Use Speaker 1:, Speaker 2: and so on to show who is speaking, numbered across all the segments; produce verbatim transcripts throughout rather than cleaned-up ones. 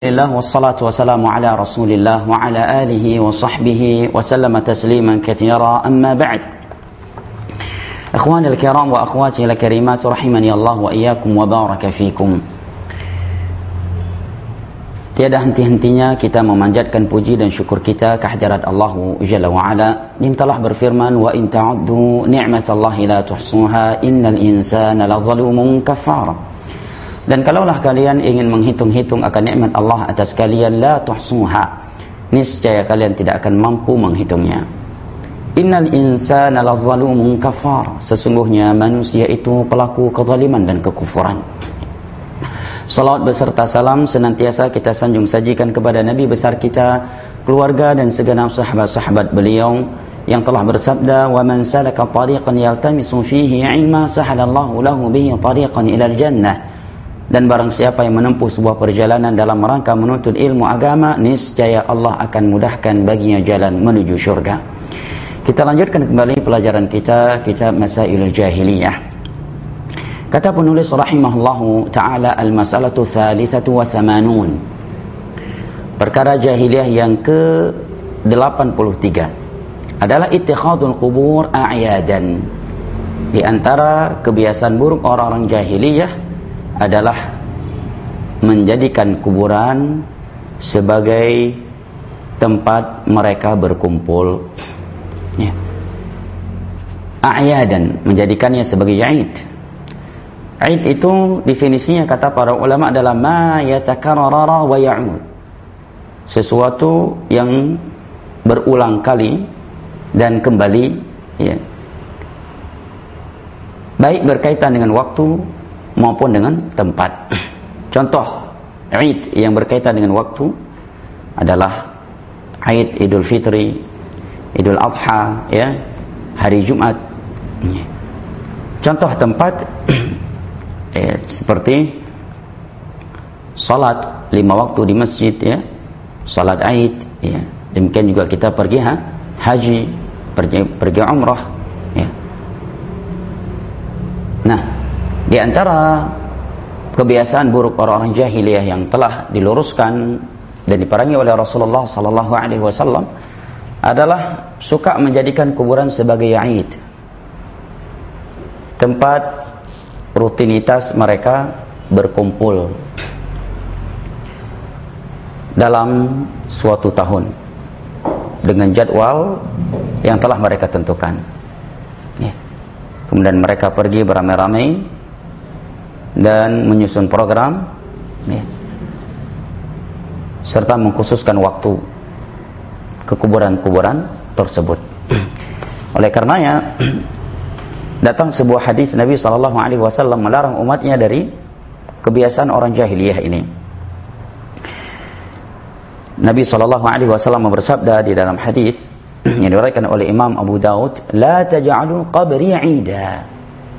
Speaker 1: Alhamdulillah wassalatu wassalamu ala Rasulillah wa ala alihi wa sahbihi wa sallama tasliman katsira, amma ba'd. Ikhwani al-kiram wa akhwati al-karimat rahimani Allah wa iyyakum wa baraka fikum. Tiada henti-hentinya kita memanjatkan puji dan syukur kita kehadirat Allah Jalla wa Ala yang telah berfirman, wa in ta'uddu ni'matallahi la tuhsuha innal insana lazalumun kafar. Dan kalaulah kalian ingin menghitung-hitung akan nikmat Allah atas kalian, la tuhsuha, niscaya kalian tidak akan mampu menghitungnya. Innal insana lazalumun kafar, sesungguhnya manusia itu pelaku kezaliman dan kekufuran. Salawat beserta salam senantiasa kita sanjung sajikan kepada Nabi besar kita, keluarga dan segenap sahabat-sahabat beliau yang telah bersabda, wa man salaka tariqan yaltamisu fihi ilma sahalallahu lahu bihi tariqan ilal jannah. Dan barang siapa yang menempuh sebuah perjalanan dalam rangka menuntut ilmu agama, niscaya Allah akan mudahkan baginya jalan menuju syurga. Kita lanjutkan kembali pelajaran kita, kitab Masailul Jahiliyah. Kata penulis rahimahullahu ta'ala, al-masalatu thalithatu wa thamanun, perkara jahiliyah yang ke delapan puluh tiga adalah ittikhadul qubur a'yadan. Di antara kebiasaan buruk orang-orang jahiliyah adalah menjadikan kuburan sebagai tempat mereka berkumpul, ya. A'yadan, menjadikannya sebagai Aid. Aid itu definisinya kata para ulama adalah ma yatakarrara wa ya'ud, sesuatu yang berulang kali dan kembali, ya. Baik berkaitan dengan waktu maupun dengan tempat. Contoh Aid yang berkaitan dengan waktu adalah Aid Idul Fitri, Idul Adha, ya, hari Jumat. Contoh tempat eh, seperti salat lima waktu di masjid, ya, salat Aid, ya. Demikian juga kita pergi ha? haji, pergi, pergi umrah, ya. Nah, di antara kebiasaan buruk orang-orang jahiliyah yang telah diluruskan dan diperangi oleh Rasulullah sallallahu alaihi wasallam adalah suka menjadikan kuburan sebagai Aid, tempat rutinitas mereka berkumpul dalam suatu tahun dengan jadwal yang telah mereka tentukan, ya. Kemudian mereka pergi beramai-ramai dan menyusun program, ya, serta mengkhususkan waktu ke kuburan-kuburan tersebut. Oleh karenanya datang sebuah hadis Nabi sallallahu alaihi wasallam melarang umatnya dari kebiasaan orang jahiliyah ini. Nabi sallallahu alaihi wasallam bersabda di dalam hadis yang diriwayatkan oleh Imam Abu Daud, la taj'alul qabri 'ida,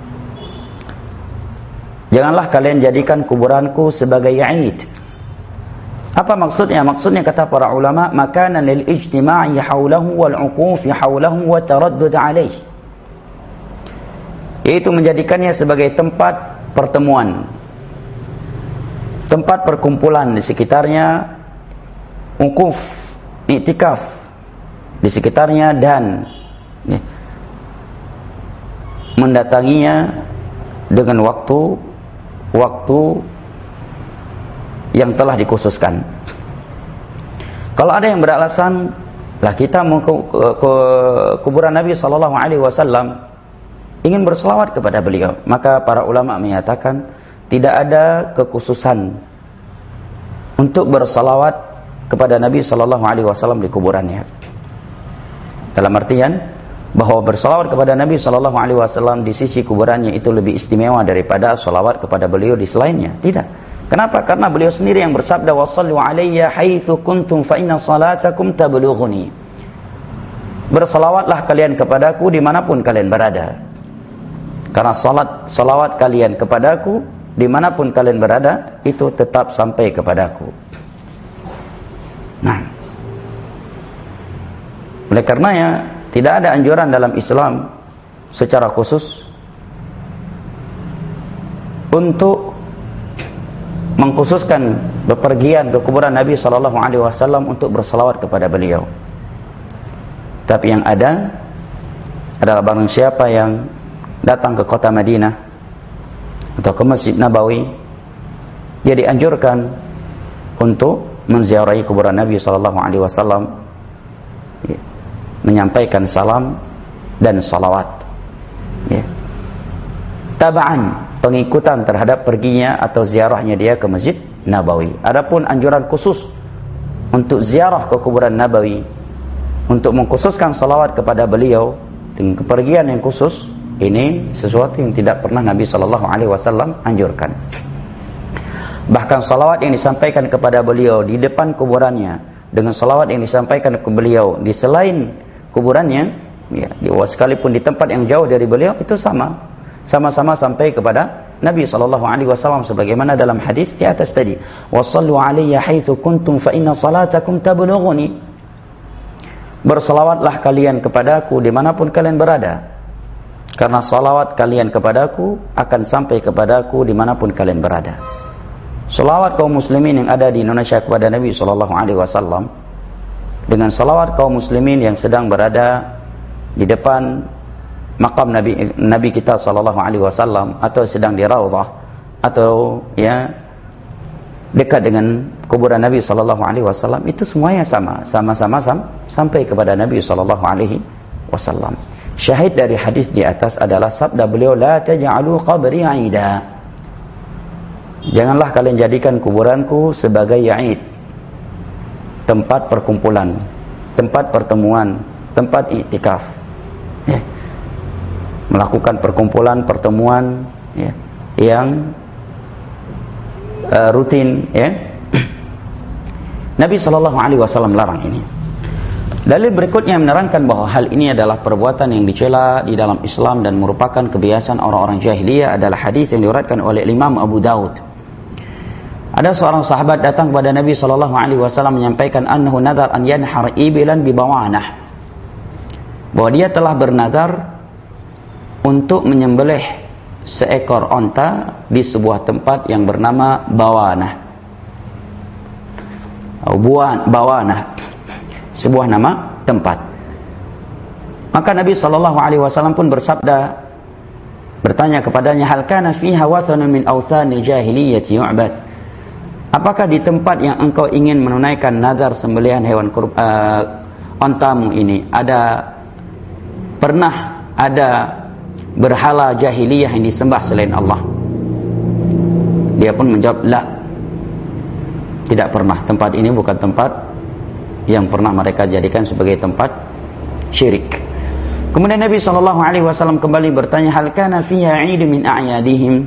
Speaker 1: janganlah kalian jadikan kuburanku sebagai Aid. Apa maksudnya? Maksudnya kata para ulama, makanan lil ijtima'i haulahu wal 'uqufi haulahu wa taraddud alaih, yaitu menjadikannya sebagai tempat pertemuan, tempat perkumpulan di sekitarnya, uquf, i'tikaf di sekitarnya, dan, ya, mendatanginya dengan waktu waktu yang telah dikhususkan. Kalau ada yang beralasan, lah kita mau ke, ke, ke kuburan Nabi sallallahu alaihi wasallam ingin berselawat kepada beliau, maka para ulama menyatakan tidak ada kekhususan untuk berselawat kepada Nabi sallallahu alaihi wasallam di kuburannya. Dalam artian bahwa bersalawat kepada Nabi sallallahu alaihi wasallam di sisi kuburannya itu lebih istimewa daripada salawat kepada beliau di selainnya. Tidak. Kenapa? Karena beliau sendiri yang bersabda, wassallu alayya haitsu kuntum fa inna salatakum tablughuni. Bersalawatlah kalian kepadaku dimanapun kalian berada, karena salat salawat kalian kepadaku dimanapun kalian berada itu tetap sampai kepadaku. Nah, oleh karenanya tidak ada anjuran dalam Islam secara khusus untuk mengkhususkan bepergian ke kuburan Nabi sallallahu alaihi wasallam untuk berselawat kepada beliau. Tapi yang ada adalah barang siapa yang datang ke kota Madinah atau ke Masjid Nabawi, dia dianjurkan untuk menziarahi kuburan Nabi sallallahu alaihi wasallam, menyampaikan salam dan salawat. Ya. Tabaan, pengikutan terhadap perginya atau ziarahnya dia ke Masjid Nabawi. Adapun anjuran khusus untuk ziarah ke kuburan Nabawi, untuk mengkhususkan salawat kepada beliau dengan kepergian yang khusus, ini sesuatu yang tidak pernah Nabi sallallahu alaihi wasallam anjurkan. Bahkan salawat yang disampaikan kepada beliau di depan kuburannya dengan salawat yang disampaikan ke beliau di selain kuburannya, ya, sekalipun di tempat yang jauh dari beliau, itu sama. Sama-sama sampai kepada Nabi sallallahu alaihi wasallam sebagaimana dalam hadis di atas tadi, "Wassallu alayya haitsu kuntum fa inna salatakum tablughuni." Berselawatlah kalian kepadaku dimanapun kalian berada, karena salawat kalian kepadaku akan sampai kepadaku dimanapun kalian berada. Salawat kaum muslimin yang ada di Indonesia kepada Nabi sallallahu alaihi wasallam dengan salawat kaum muslimin yang sedang berada di depan makam Nabi Nabi kita sallallahu alaihi wasallam, atau sedang di raudhah, atau ya dekat dengan kuburan Nabi sallallahu alaihi wasallam, itu semuanya sama, sama-sama sam, sampai kepada Nabi sallallahu alaihi wasallam. Syahid dari hadis di atas adalah sabda beliau, "La taj'alu qabri 'ida." Janganlah kalian jadikan kuburanku sebagai ya'id, tempat perkumpulan, tempat pertemuan, tempat iktikaf. Ya. Melakukan perkumpulan, pertemuan, ya, yang uh, rutin, ya. Nabi sallallahu alaihi wasallam larang ini. Dalil berikutnya menerangkan bahwa hal ini adalah perbuatan yang dicela di dalam Islam dan merupakan kebiasaan orang-orang jahiliyah adalah hadis yang diriwayatkan oleh Imam Abu Daud. Ada seorang sahabat datang kepada Nabi sallallahu alaihi wasallam menyampaikan annahu nadar an yanhar ibilan bi bawanah, bahwa dia telah bernadar untuk menyembelih seekor onta di sebuah tempat yang bernama Bawanah. Buan, Bawanah, sebuah nama tempat. Maka Nabi sallallahu alaihi wasallam pun bersabda, bertanya kepadanya, hal kana fiha wathanun min awthanil jahiliyyati yu'bad? Apakah di tempat yang engkau ingin menunaikan nazar sembelihan hewan kurban, uh, ontamu ini ada pernah ada berhala jahiliyah yang disembah selain Allah? Dia pun menjawab, la, tidak pernah. Tempat ini bukan tempat yang pernah mereka jadikan sebagai tempat syirik. Kemudian Nabi sallallahu alaihi wasallam kembali bertanya, hal kana fiha 'id min a'yadihim?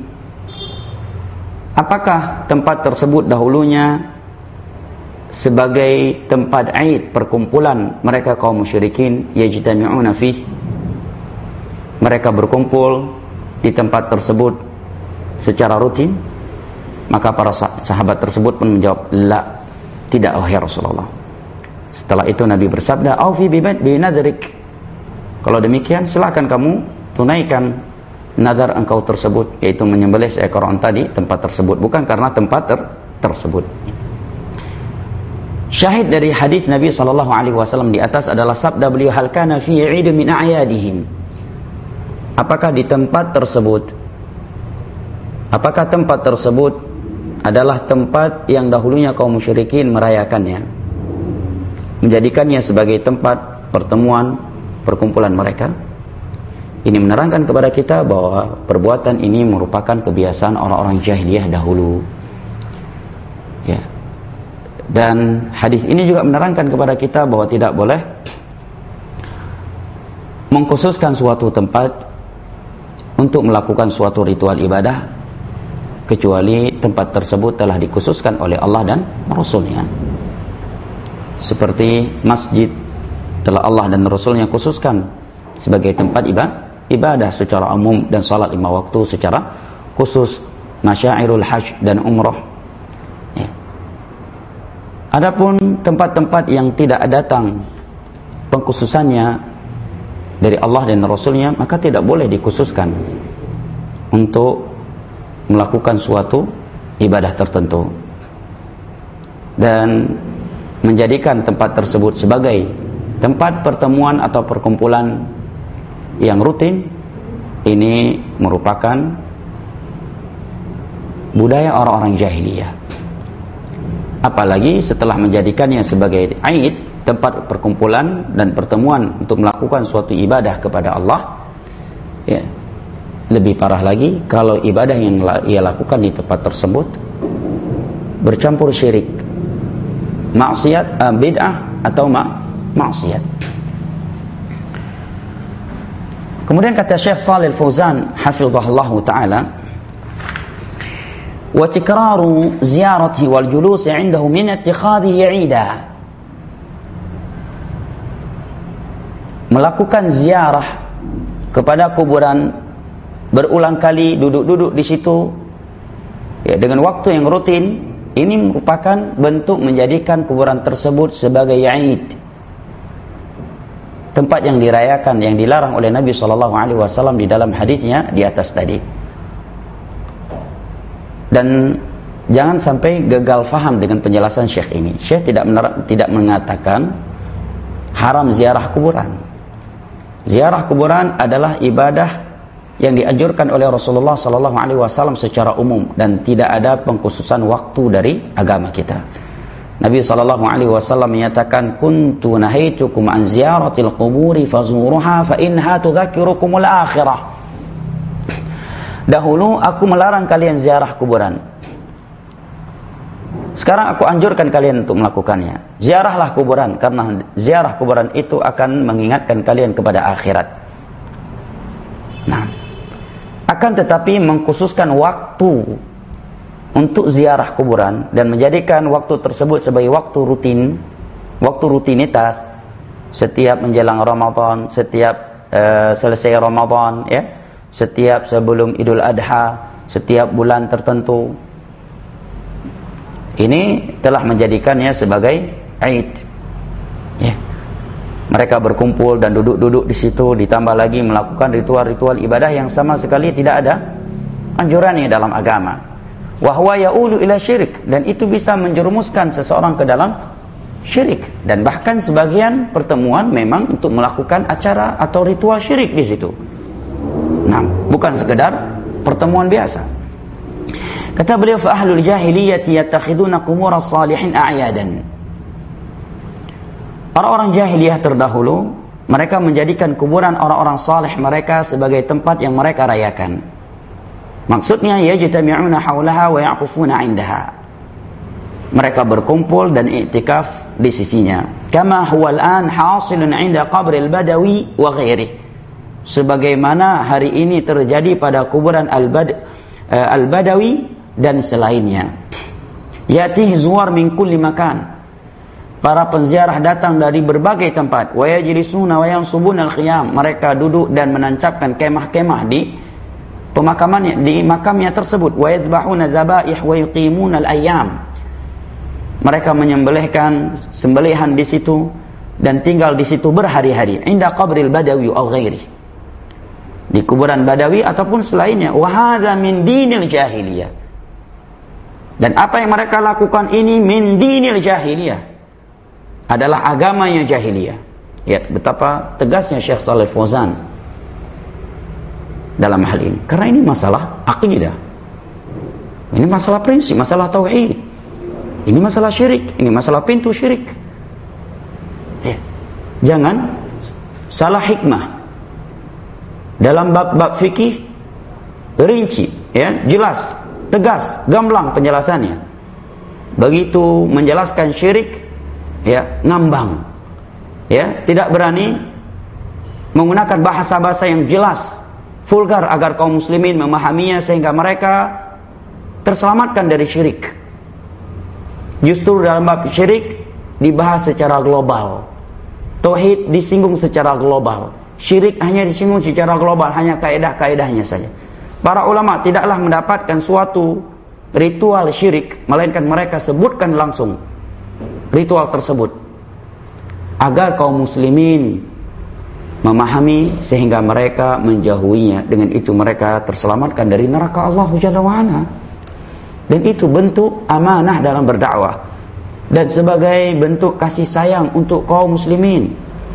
Speaker 1: Apakah tempat tersebut dahulunya sebagai tempat 'id, perkumpulan mereka kaum musyrikin, yajtami'una fih? Mereka berkumpul di tempat tersebut secara rutin? Maka para sahabat tersebut pun menjawab, la, tidak wahai Rasulullah. Setelah itu Nabi bersabda, aufi bi nadrik. Kalau demikian silakan kamu tunaikan nazar engkau tersebut, yaitu menyembelih seekor onta di tempat tersebut, bukan karena tempat ter tersebut. Syahid dari hadis Nabi sallallahu alaihi wasallam di atas adalah sabda beliau, hal kana fi 'id min a'yadihim? Apakah di tempat tersebut, apakah tempat tersebut adalah tempat yang dahulunya kaum musyrikin merayakannya, menjadikannya sebagai tempat pertemuan, perkumpulan mereka? Ini menerangkan kepada kita bahwa perbuatan ini merupakan kebiasaan orang-orang jahiliyah dahulu. Ya. Dan hadis ini juga menerangkan kepada kita bahwa tidak boleh mengkhususkan suatu tempat untuk melakukan suatu ritual ibadah kecuali tempat tersebut telah dikhususkan oleh Allah dan Rasulnya. Seperti masjid telah Allah dan Rasulnya khususkan sebagai tempat ibadah, ibadah secara umum, dan salat lima waktu secara khusus, masyairul hajj dan umrah. Ya. Adapun tempat-tempat yang tidak datang pengkhususannya dari Allah dan Rasulnya, maka tidak boleh dikhususkan untuk melakukan suatu ibadah tertentu dan menjadikan tempat tersebut sebagai tempat pertemuan atau perkumpulan yang rutin, ini merupakan budaya orang-orang jahiliyah. Apalagi setelah menjadikannya sebagai Aid, tempat perkumpulan dan pertemuan untuk melakukan suatu ibadah kepada Allah, ya, lebih parah lagi kalau ibadah yang ia lakukan di tempat tersebut bercampur syirik, maksiat, uh, bid'ah atau ma maksiat. Kemudian kata Syekh Shalih Al-Fauzan hafizahullah taala, wa tikraru ziyarati wal julus 'indahu min ittikhadhihi 'ida. Melakukan ziarah kepada kuburan, berulang kali duduk-duduk di situ, ya, dengan waktu yang rutin, ini merupakan bentuk menjadikan kuburan tersebut sebagai Aid, tempat yang dirayakan, yang dilarang oleh Nabi shallallahu alaihi wasallam di dalam hadisnya di atas tadi. Dan jangan sampai gagal faham dengan penjelasan Syekh ini. Syekh tidak tidak mengatakan haram ziarah kuburan. Ziarah kuburan adalah ibadah yang dianjurkan oleh Rasulullah sallallahu alaihi wasallam secara umum dan tidak ada pengkhususan waktu dari agama kita. Nabi sallallahu alaihi wasallam menyatakan, "Kuntu nahaitukum an ziyaratil quburi fazuruha fa inha tudzakirukumul akhirah." Dahulu aku melarang kalian ziarah kuburan. Sekarang aku anjurkan kalian untuk melakukannya. Ziarahlah kuburan, karena ziarah kuburan itu akan mengingatkan kalian kepada akhirat. Nah, akan tetapi mengkhususkan waktu untuk ziarah kuburan dan menjadikan waktu tersebut sebagai waktu rutin, waktu rutinitas, setiap menjelang Ramadan, setiap uh, selesai Ramadan, ya, setiap sebelum Idul Adha, setiap bulan tertentu, ini telah menjadikannya sebagai Aid, ya. Mereka berkumpul dan duduk-duduk di situ, ditambah lagi melakukan ritual-ritual ibadah yang sama sekali tidak ada anjurannya dalam agama. Wa huwa ya'ulu ila syirik, dan itu bisa menjerumuskan seseorang ke dalam syirik. Dan bahkan sebagian pertemuan memang untuk melakukan acara atau ritual syirik di situ. Nah, bukan sekedar pertemuan biasa. Kata beliau, fa ahlul jahiliyati yattakhiduna qubur as-salihin a'yadan. Orang-orang jahiliyah terdahulu, mereka menjadikan kuburan orang-orang saleh mereka sebagai tempat yang mereka rayakan. Maksudnya, yajtami'una haulaha wa ya'kufuna 'indaha. Mereka berkumpul dan i'tikaf di sisinya. Kama huwa al-an hasilun 'inda qabril badawi wa ghairihi. Sebagaimana hari ini terjadi pada kuburan al-bad al-badawi dan selainnya. Yatih zuwar min kulli makan. Para penziarah datang dari berbagai tempat. Wa yajlisuna wa yansubuna al-khiyam. Mereka duduk dan menancapkan kemah-kemah di pemakamannya, di makamnya tersebut. Wa yazbahuna zabaih wa yuqimuna al-ayyam. Mereka menyembelihkan sembelihan di situ dan tinggal di situ berhari-hari. Inda qabril badawi aw ghairi. Di kuburan Badawi ataupun selainnya. Wa hadza min dinil jahiliyah. Dan apa yang mereka lakukan ini min dinil jahiliyah, adalah agamanya jahiliyah. Ya, betapa tegasnya Syekh Shalih Fauzan dalam hal ini. Karena ini masalah akidah. Ini masalah prinsip, masalah tauhid. Ini masalah syirik, ini masalah pintu syirik. Ya. Jangan salah hikmah. Dalam bab-bab fikih rinci, ya, jelas, tegas, gamblang penjelasannya. Begitu menjelaskan syirik, ya, ngambang, ya, tidak berani menggunakan bahasa-bahasa yang jelas, vulgar, agar kaum muslimin memahaminya sehingga mereka terselamatkan dari syirik. Justru dalam bab syirik dibahas secara global, tauhid disinggung secara global, syirik hanya disinggung secara global, hanya kaidah-kaidahnya saja. Para ulama tidaklah mendapatkan suatu ritual syirik, melainkan mereka sebutkan langsung ritual tersebut agar kaum muslimin memahami sehingga mereka menjauhinya. Dengan itu mereka terselamatkan dari neraka Allah Jalla wa Ala. Dan itu bentuk amanah dalam berdakwah dan sebagai bentuk kasih sayang untuk kaum muslimin.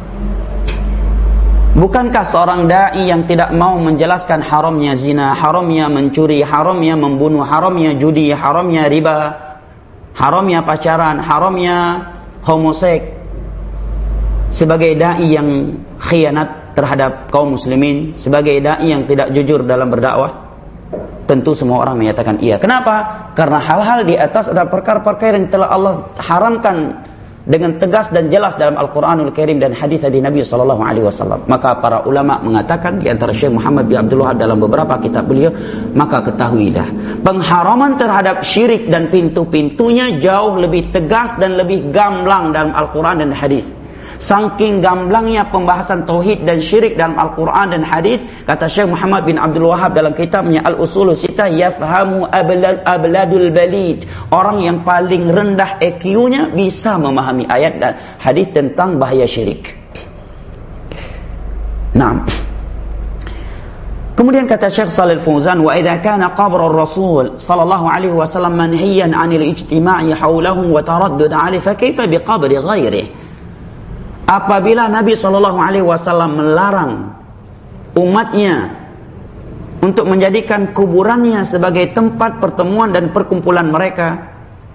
Speaker 1: Bukankah seorang da'i yang tidak mau menjelaskan haramnya zina, haramnya mencuri, haramnya membunuh, haramnya judi, haramnya riba, haramnya pacaran, haramnya homoseks, sebagai da'i yang khianat terhadap kaum muslimin, sebagai da'i yang tidak jujur dalam berdakwah? Tentu semua orang menyatakan iya. Kenapa? Karena hal-hal di atas adalah perkara-perkara yang telah Allah haramkan dengan tegas dan jelas dalam Al-Quranul Karim dan hadis-hadis Nabi sallallahu alaihi wasallam. Maka para ulama mengatakan, di antara Syekh Muhammad bin Abdul Wahab dalam beberapa kitab beliau, maka ketahuilah pengharaman terhadap syirik dan pintu-pintunya jauh lebih tegas dan lebih gamblang dalam Al-Quran dan hadis. Saking gamblangnya pembahasan tauhid dan syirik dalam Al-Quran dan hadis, kata Syekh Muhammad bin Abdul Wahab dalam kitabnya Al-Usulul Sittah, yafhamu abladul balid, orang yang paling rendah E Q-nya bisa memahami ayat dan hadis tentang bahaya syirik. Nah, kemudian kata Syekh Shalih Al-Fauzan, wa idza kana qabr ar-rasul sallallahu alaihi wasallam manhiyan 'anil ijtima'i hawlahu wa taraddud 'alaihi, fa kaifa bi qabri ghairihi? Apabila Nabi sallallahu alaihi wasallam melarang umatnya untuk menjadikan kuburannya sebagai tempat pertemuan dan perkumpulan mereka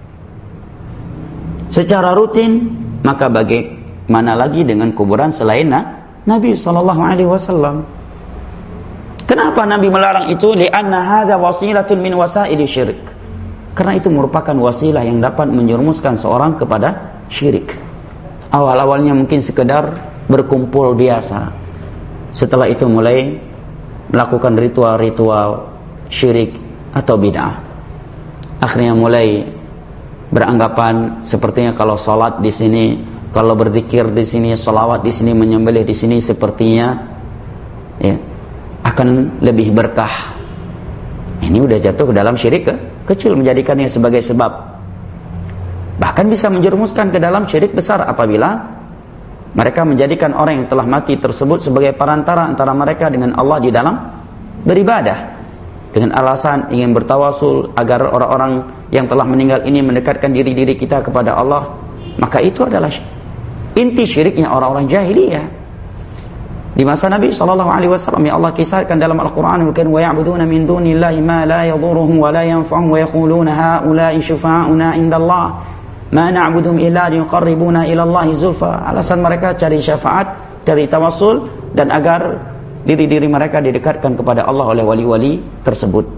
Speaker 1: secara rutin, maka bagaimana lagi dengan kuburan selain Nabi sallallahu alaihi wasallam? Kenapa Nabi melarang itu? Li'anna hadza wasilatun min wasaili syirik. Karena itu merupakan wasilah yang dapat menjerumuskan seorang kepada syirik. Awal-awalnya mungkin sekedar berkumpul biasa. Setelah itu mulai melakukan ritual-ritual syirik atau bid'ah. Akhirnya mulai beranggapan sepertinya kalau salat di sini, kalau berzikir di sini, selawat di sini, menyembelih di sini, sepertinya ya, akan lebih berkah. Ini udah jatuh ke dalam syirik ke? kecil, menjadikannya sebagai sebab. Bahkan bisa menjerumuskan ke dalam syirik besar apabila mereka menjadikan orang yang telah mati tersebut sebagai perantara antara mereka dengan Allah di dalam beribadah, dengan alasan ingin bertawasul agar orang-orang yang telah meninggal ini mendekatkan diri-diri kita kepada Allah. Maka itu adalah inti syiriknya orang-orang jahiliyah di masa Nabi sallallahu alaihi wasallam, yang Allah kisahkan dalam Al-Qur'anul Karim, wa ya'buduna min dunillahi ma la yadhurruhum wa la yanfa'uhum wa yaquluna haula'i syufa'una 'indallah ma na'buduhum illa liqarribuna ila Allahi zulfa. Alasan mereka cari syafaat, cari tawassul, dan agar diri-diri mereka didekatkan kepada Allah oleh wali-wali tersebut.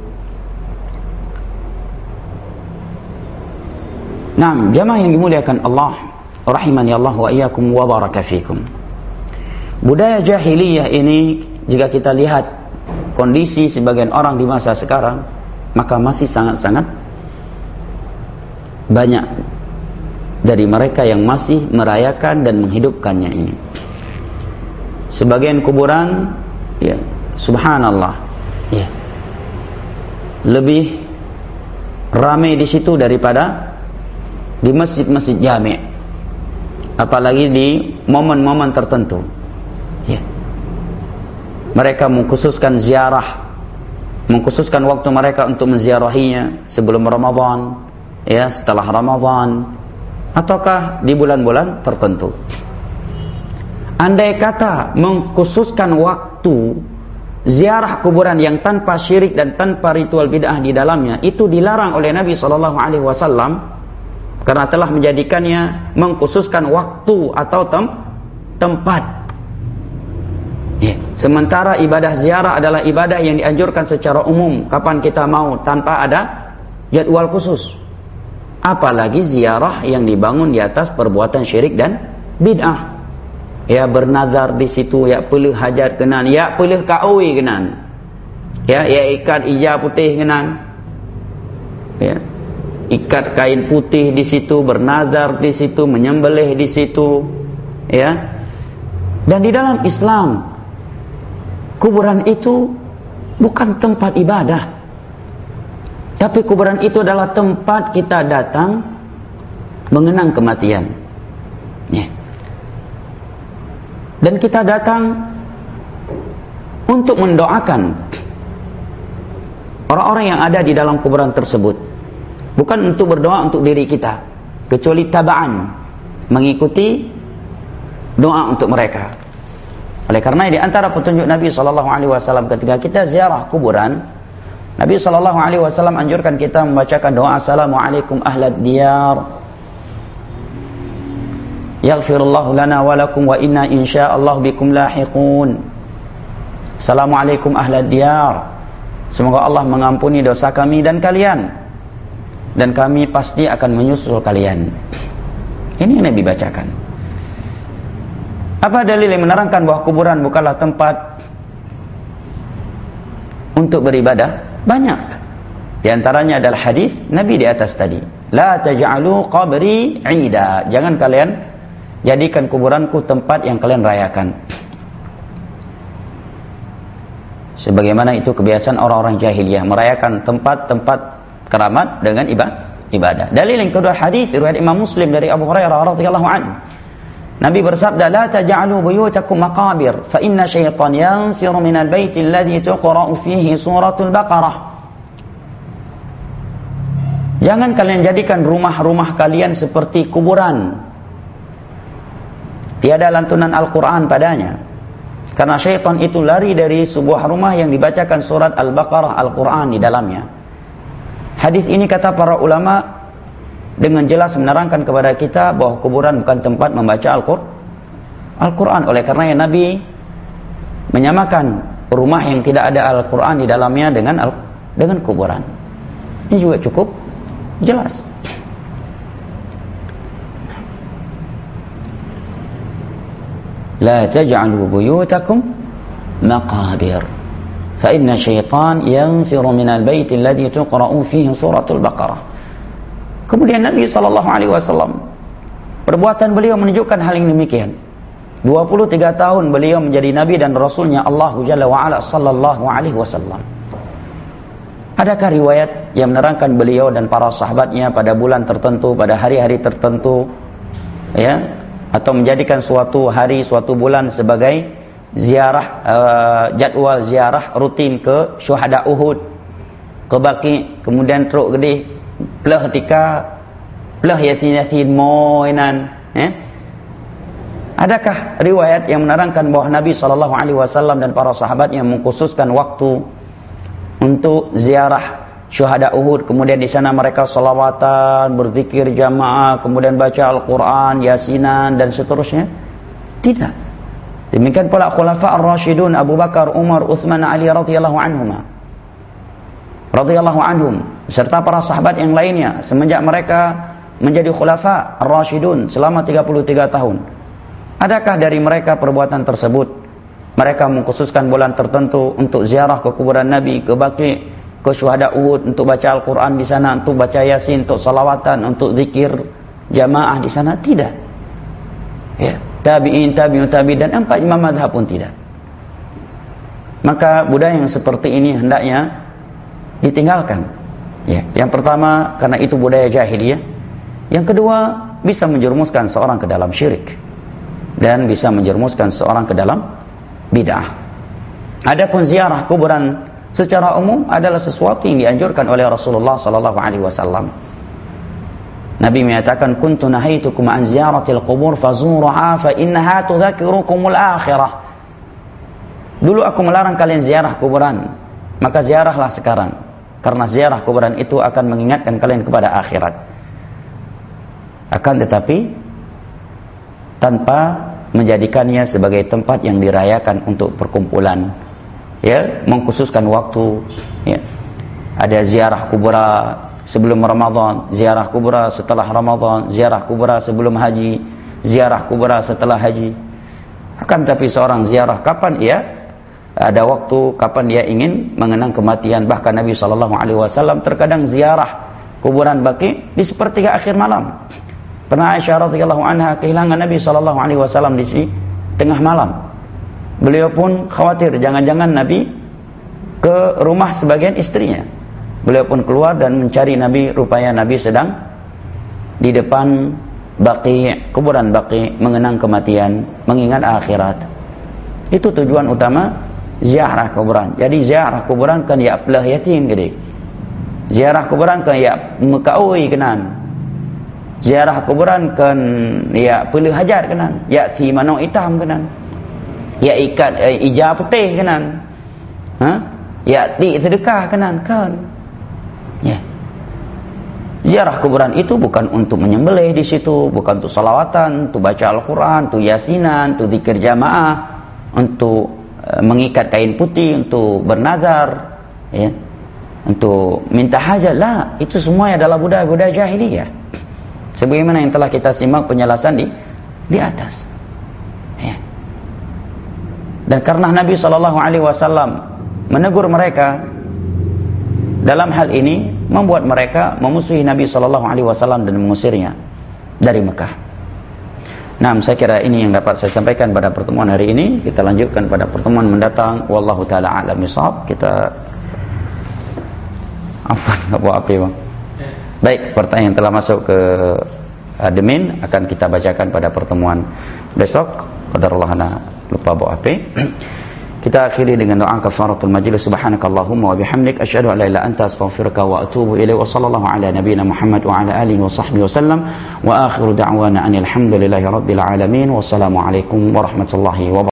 Speaker 1: Naam, jamaah yang dimuliakan Allah, rahimani Allah wa iyyakum wa baraka fikum. Budaya jahiliyah ini, jika kita lihat kondisi sebagian orang di masa sekarang, maka masih sangat-sangat banyak dari mereka yang masih merayakan dan menghidupkannya ini. Sebagian kuburan, ya, subhanallah, ya, lebih ramai di situ daripada di masjid-masjid jami', apalagi di momen-momen tertentu. Ya. Mereka mengkhususkan ziarah, mengkhususkan waktu mereka untuk menziarahinya sebelum Ramadan, ya, setelah Ramadan, ataukah di bulan-bulan tertentu. Andai kata mengkhususkan waktu ziarah kuburan yang tanpa syirik dan tanpa ritual bid'ah di dalamnya, itu dilarang oleh Nabi sallallahu alaihi wasallam karena telah menjadikannya mengkhususkan waktu atau tem tempat. Ya. Sementara ibadah ziarah adalah ibadah yang dianjurkan secara umum, kapan kita mau, tanpa ada jadwal khusus. Apalagi ziarah yang dibangun di atas perbuatan syirik dan bid'ah. Ya, bernazar di situ, ya pelih hajat kenan, ya pelih kaui kenan, ya ya ikat ija putih kenan, ya ikat kain putih di situ, bernazar di situ, menyembelih di situ, ya. Dan di dalam Islam, kuburan itu bukan tempat ibadah, tapi kuburan itu adalah tempat kita datang mengenang kematian, ya. Dan kita datang untuk mendoakan orang-orang yang ada di dalam kuburan tersebut. Bukan untuk berdoa untuk diri kita, kecuali taba'an, mengikuti doa untuk mereka. Oleh karena di antara petunjuk Nabi sallallahu alaihi wasallam ketika kita ziarah kuburan, Nabi sallallahu alaihi wasallam anjurkan kita membacakan doa assalamualaikum ahlad diyar yaghfirullahu lana wa lakum wa inna insyaallah bikum lahiqun. Assalamualaikum ahlad diyar, semoga Allah mengampuni dosa kami dan kalian, dan kami pasti akan menyusul kalian. Ini yang Nabi bacakan. Apa dalil yang menerangkan bahwa kuburan bukanlah tempat untuk beribadah? Banyak. Di antaranya adalah hadis Nabi di atas tadi. La taj'alu qabri 'ida. Jangan kalian jadikan kuburanku tempat yang kalian rayakan. Sebagaimana itu kebiasaan orang-orang jahiliyah, merayakan tempat-tempat keramat dengan ibadah. Dalil yang kedua hadis riwayat Imam Muslim dari Abu Hurairah radhiyallahu anhu. Nabi bersabda, la taj'alu buyutakum maqabir fa inna syaitan yanfiru minal baiti alladhi tuqra'u fihi suratul Baqarah. Jangan kalian jadikan rumah-rumah kalian seperti kuburan. Tiada lantunan Al-Quran padanya. Karena syaitan itu lari dari sebuah rumah yang dibacakan surat Al-Baqarah, Al-Quran di dalamnya. Hadis ini kata para ulama dengan jelas menerangkan kepada kita bahwa kuburan bukan tempat membaca Al-Quran. Oleh karena ya Nabi menyamakan rumah yang tidak ada Al-Quran di dalamnya dengan dengan kuburan. Ini juga cukup jelas. La taj'alu buyutakum maqabir fa inna syaitan yanfiru minal baiti alladhi tuqra'u fihi suratul Baqarah. Kemudian Nabi sallallahu alaihi wasallam, perbuatan beliau menunjukkan hal yang demikian. dua puluh tiga tahun beliau menjadi nabi dan rasulnya Allah Jalla wa Ala sallallahu alaihi wasallam. Adakah riwayat yang menerangkan beliau dan para sahabatnya pada bulan tertentu, pada hari-hari tertentu, ya, atau menjadikan suatu hari, suatu bulan sebagai ziarah, uh, jadwal ziarah rutin ke syuhada Uhud, ke Baqi, kemudian teruk gede pelah tika pelah yatin-yatin moinan, eh? Adakah riwayat yang menerangkan bahwa Nabi sallallahu alaihi wasallam dan para sahabatnya mengkhususkan waktu untuk ziarah syuhada Uhud, kemudian di sana mereka salawatan, berzikir jamaah, kemudian baca Al-Quran, Yasinan dan seterusnya? Tidak. Demikian pula khulafa ar-rasyidun Abu Bakar, Umar, Utsman, Ali radhiyallahu anhum, radhiyallahu anhum, serta para sahabat yang lainnya semenjak mereka menjadi khulafa ar-rasyidun selama tiga puluh tiga tahun. Adakah dari mereka perbuatan tersebut mereka mengkhususkan bulan tertentu untuk ziarah ke kuburan Nabi, ke Baqi, ke syuhada Uhud, untuk baca Al-Quran di sana, untuk baca Yasin, untuk salawatan, untuk zikir jamaah di sana? Tidak. Ya, tabi'in, tabi'un, tabi'in dan empat imam mazhab pun tidak. Maka budaya yang seperti ini hendaknya ditinggalkan. Ya, yang pertama karena itu budaya jahiliyah. Yang kedua bisa menjerumuskan seorang ke dalam syirik dan bisa menjerumuskan seorang ke dalam bid'ah. Adapun ziarah kuburan secara umum adalah sesuatu yang dianjurkan oleh Rasulullah sallallahu alaihi wasallam. Nabi menyatakan, "Kuntu nahaitukum an ziyaratil qubur fazuruha fa innaha tudzakirukumul akhirah." Dulu aku melarang kalian ziarah kuburan, maka ziarahlah sekarang, karena ziarah kuburan itu akan mengingatkan kalian kepada akhirat. Akan tetapi tanpa menjadikannya sebagai tempat yang dirayakan untuk perkumpulan, ya, mengkhususkan waktu, ya. Ada ziarah kubura sebelum Ramadan, ziarah kubura setelah Ramadan, ziarah kubura sebelum haji, ziarah kubura setelah haji. Akan tapi seorang ziarah kapan ia ada waktu, kapan dia ingin mengenang kematian. Bahkan Nabi sallallahu alaihi wasallam terkadang ziarah kuburan Baqi di sepertiga akhir malam. Pernah Aisyah radhiyallahu anha kehilangan Nabi sallallahu alaihi wasallam di sini tengah malam. Beliau pun khawatir jangan-jangan Nabi ke rumah sebagian istrinya. Beliau pun keluar dan mencari Nabi, rupanya Nabi sedang di depan Baqi, kuburan Baqi, mengenang kematian, mengingat akhirat. Itu tujuan utama ziarah kuburan. Jadi ziarah kuburan kan ya aplah yatim gede. Ziarah kuburan kan ya mekaui kenan. Ziarah kuburan kan ya pilih hajat kenan. Ya si manong hitam kenan. Ya ikat eh, ija putih kenan. Ha? Ya ti sedekah kenan kan. Ya. Ziarah kuburan itu bukan untuk menyembelih di situ, bukan untuk salawatan, untuk baca Al-Quran, untuk yasinan, untuk zikir jamaah, untuk uh, mengikat kain putih, untuk bernazar, ya, untuk minta hajat. Lah, itu semua adalah budaya-budaya jahiliyah. Sebagaimana yang telah kita simak penjelasan di di atas. Ya. Dan karena Nabi Shallallahu Alaihi Wasallam menegur mereka dalam hal ini, membuat mereka memusuhi Nabi Shallallahu Alaihi Wasallam dan mengusirnya dari Mekah. Nah, saya kira ini yang dapat saya sampaikan pada pertemuan hari ini. Kita lanjutkan pada pertemuan mendatang. Wallahu taala a'lam bishawab. Kita apa enggak buat apa, Bang? Baik, pertanyaan yang telah masuk ke admin akan kita bacakan pada pertemuan besok. Qadarullah ana lupa bawa H P. Kita akhiri dengan doa kafaratul majlis. Subhanakallahumma wa bihamdik asyhadu an la ilaha illa anta astaghfiruka wa atubu ilaik. Wa sallallahu ala nabiyyina Muhammad wa ala alihi wa sahbihi wasallam. Wa akhiru da'wana anil hamdulillahi rabbil alamin. Wassalamu alaikum warahmatullahi wabarakatuh.